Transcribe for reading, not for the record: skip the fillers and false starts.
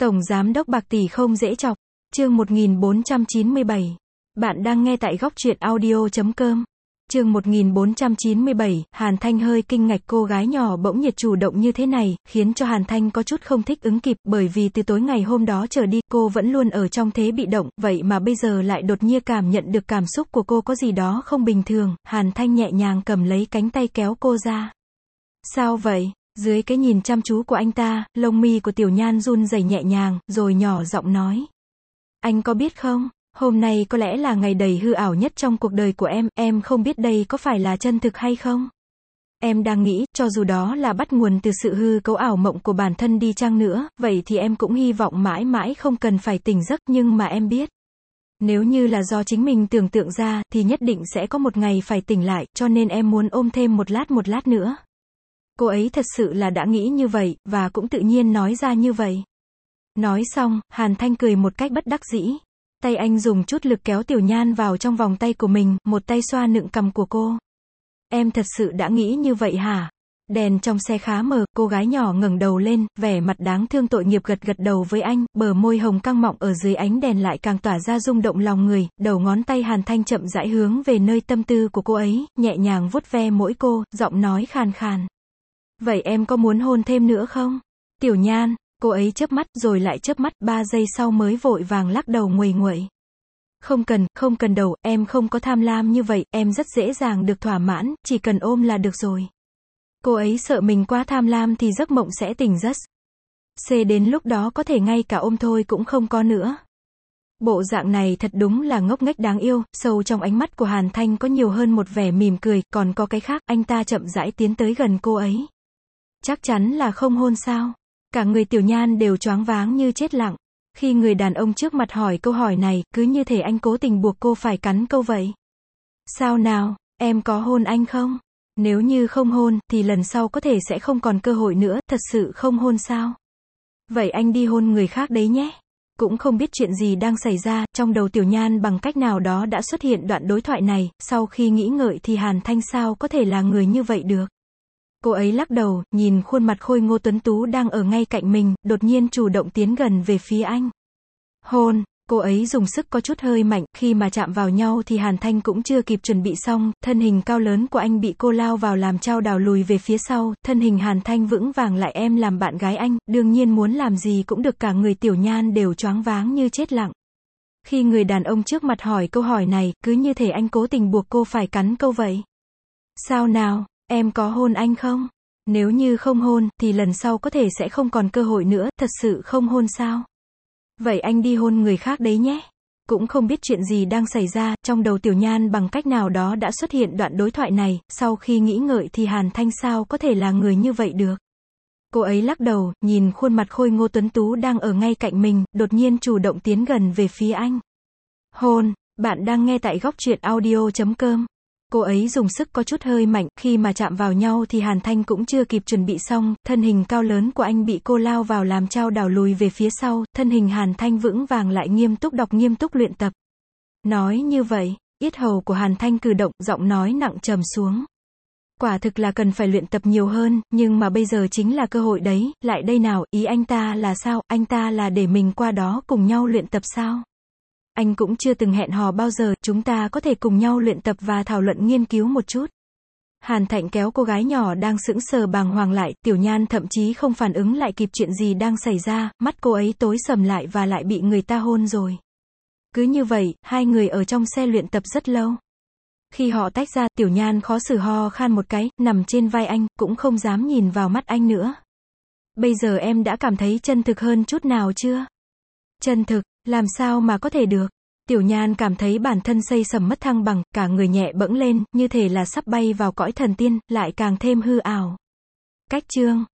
Tổng giám đốc bạc tỷ không dễ chọc. Chương 1497. Bạn đang nghe tại góc truyện audio.com. Chương 1497, Hàn Thanh hơi kinh ngạc cô gái nhỏ bỗng nhiệt chủ động như thế này, khiến cho Hàn Thanh có chút không thích ứng kịp, bởi vì từ tối ngày hôm đó trở đi, cô vẫn luôn ở trong thế bị động, vậy mà bây giờ lại đột nhiên cảm nhận được cảm xúc của cô có gì đó không bình thường. Hàn Thanh nhẹ nhàng cầm lấy cánh tay kéo cô ra. Sao vậy? Dưới cái nhìn chăm chú của anh ta, lông mi của Tiểu Nhan run rẩy nhẹ nhàng, rồi nhỏ giọng nói. Anh có biết không? Hôm nay có lẽ là ngày đầy hư ảo nhất trong cuộc đời của em không biết đây có phải là chân thực hay không? Em đang nghĩ, cho dù đó là bắt nguồn từ sự hư cấu ảo mộng của bản thân đi chăng nữa, vậy thì em cũng hy vọng mãi mãi không cần phải tỉnh giấc, nhưng mà em biết. Nếu như là do chính mình tưởng tượng ra, thì nhất định sẽ có một ngày phải tỉnh lại, cho nên em muốn ôm thêm một lát nữa. Cô ấy thật sự là đã nghĩ như vậy, và cũng tự nhiên nói ra như vậy. Nói xong, Hàn Thanh cười một cách bất đắc dĩ. Tay anh dùng chút lực kéo Tiểu Nhan vào trong vòng tay của mình, một tay xoa nựng cằm của cô. Em thật sự đã nghĩ như vậy hả? Đèn trong xe khá mờ, cô gái nhỏ ngẩng đầu lên, vẻ mặt đáng thương tội nghiệp gật đầu với anh, bờ môi hồng căng mọng ở dưới ánh đèn lại càng tỏa ra rung động lòng người, đầu ngón tay Hàn Thanh chậm rãi hướng về nơi tâm tư của cô ấy, nhẹ nhàng vuốt ve mỗi cô, giọng nói khàn khàn. Vậy em có muốn hôn thêm nữa không? Tiểu Nhan, cô ấy chớp mắt rồi lại chớp mắt, 3 giây sau mới vội vàng lắc đầu nguầy nguậy. Không cần đâu, em không có tham lam như vậy, em rất dễ dàng được thỏa mãn, chỉ cần ôm là được rồi. Cô ấy sợ mình quá tham lam thì giấc mộng sẽ tỉnh giấc. Đến lúc đó có thể ngay cả ôm thôi cũng không có nữa. Bộ dạng này thật đúng là ngốc nghếch đáng yêu, sâu trong ánh mắt của Hàn Thanh có nhiều hơn một vẻ mỉm cười, còn có cái khác, anh ta chậm rãi tiến tới gần cô ấy. Chắc chắn là không hôn sao? Cả người Tiểu Nhan đều choáng váng như chết lặng. Khi người đàn ông trước mặt hỏi câu hỏi này, cứ như thể anh cố tình buộc cô phải cắn câu vậy. Sao nào, em có hôn anh không? Nếu như không hôn, thì lần sau có thể sẽ không còn cơ hội nữa, thật sự không hôn sao? Vậy anh đi hôn người khác đấy nhé. Cũng không biết chuyện gì đang xảy ra, trong đầu Tiểu Nhan bằng cách nào đó đã xuất hiện đoạn đối thoại này, sau khi nghĩ ngợi thì Hàn Thanh sao có thể là người như vậy được. Cô ấy lắc đầu, nhìn khuôn mặt khôi ngô tuấn tú đang ở ngay cạnh mình, đột nhiên chủ động tiến gần về phía anh. Hôn, cô ấy dùng sức có chút hơi mạnh, khi mà chạm vào nhau thì Hàn Thanh cũng chưa kịp chuẩn bị xong, thân hình cao lớn của anh bị cô lao vào làm chao đảo lùi về phía sau, thân hình Hàn Thanh vững vàng lại em làm bạn gái anh, đương nhiên muốn làm gì cũng được, cả người Tiểu Nhan đều choáng váng như chết lặng. Khi người đàn ông trước mặt hỏi câu hỏi này, cứ như thể anh cố tình buộc cô phải cắn câu vậy. Sao nào? Em có hôn anh không? Nếu như không hôn, thì lần sau có thể sẽ không còn cơ hội nữa, thật sự không hôn sao? Vậy anh đi hôn người khác đấy nhé. Cũng không biết chuyện gì đang xảy ra, trong đầu Tiểu Nhan bằng cách nào đó đã xuất hiện đoạn đối thoại này, sau khi nghĩ ngợi thì Hàn Thanh sao có thể là người như vậy được. Cô ấy lắc đầu, nhìn khuôn mặt khôi ngô tuấn tú đang ở ngay cạnh mình, đột nhiên chủ động tiến gần về phía anh. Hôn, bạn đang nghe tại góc truyện audio.com. Cô ấy dùng sức có chút hơi mạnh, khi mà chạm vào nhau thì Hàn Thanh cũng chưa kịp chuẩn bị xong, thân hình cao lớn của anh bị cô lao vào làm chao đảo lùi về phía sau, thân hình Hàn Thanh vững vàng lại nghiêm túc luyện tập. Nói như vậy, yết hầu của Hàn Thanh cử động, giọng nói nặng trầm xuống. Quả thực là cần phải luyện tập nhiều hơn, nhưng mà bây giờ chính là cơ hội đấy, lại đây nào, ý anh ta là sao, anh ta là để mình qua đó cùng nhau luyện tập sao? Anh cũng chưa từng hẹn hò bao giờ, chúng ta có thể cùng nhau luyện tập và thảo luận nghiên cứu một chút. Hàn Thanh kéo cô gái nhỏ đang sững sờ bàng hoàng lại, Tiểu Nhan thậm chí không phản ứng lại kịp chuyện gì đang xảy ra, mắt cô ấy tối sầm lại và lại bị người ta hôn rồi. Cứ như vậy, hai người ở trong xe luyện tập rất lâu. Khi họ tách ra, Tiểu Nhan khó xử ho khan một cái, nằm trên vai anh, cũng không dám nhìn vào mắt anh nữa. Bây giờ em đã cảm thấy chân thực hơn chút nào chưa? Chân thực, làm sao mà có thể được? Tiểu Nhan cảm thấy bản thân xây sầm mất thăng bằng, cả người nhẹ bẫng lên, như thể là sắp bay vào cõi thần tiên, lại càng thêm hư ảo. Cách chương